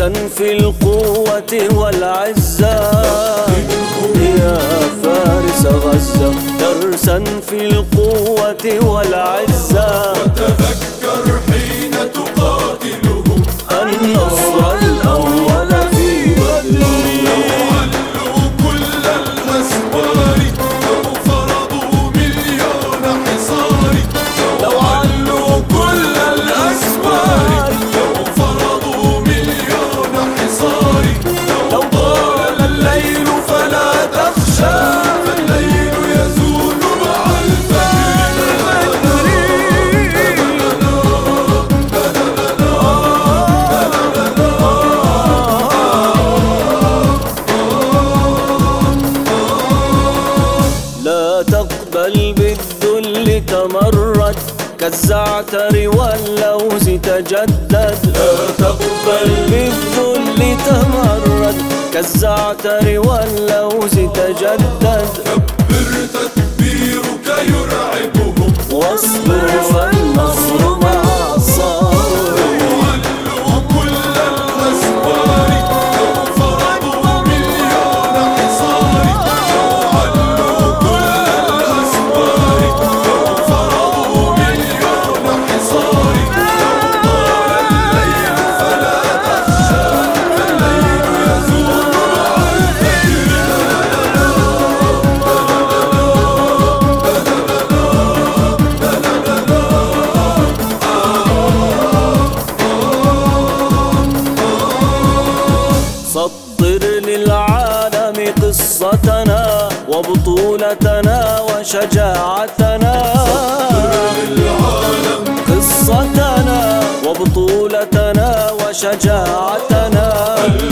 درسا في القوة والعزة يا فارس غزة، درسا في القوة والعزة. وتذكر حين تقاتله النصر الأول في بدر. لو علوا كل الأسوار، لو فرضوا مليون حصار، لو علوا كل الأسوار، لو فرضوا مليون حصار، لو طال الليل فلا تخشى، فالليل يزول مع لا تقبل بالذل تمرد، كالزعتر واللوز تجدد. لا تقبل بالذل تمرد، كالزعتر واللوز تجدد. كبر تكبيرك يرعبهم، واصبر فالنصر مع الصابر. علوا كل الأسوار، لو فرضوا مليون حصار، لو علوا كل الأسوار، لو فرضوا مليون حصار، لو طال الليل فلا تخشى، فالليل يزول مع سطر للعالم قصتنا وبطولتنا وشجاعتنا، قصتنا وبطولتنا وشجاعتنا.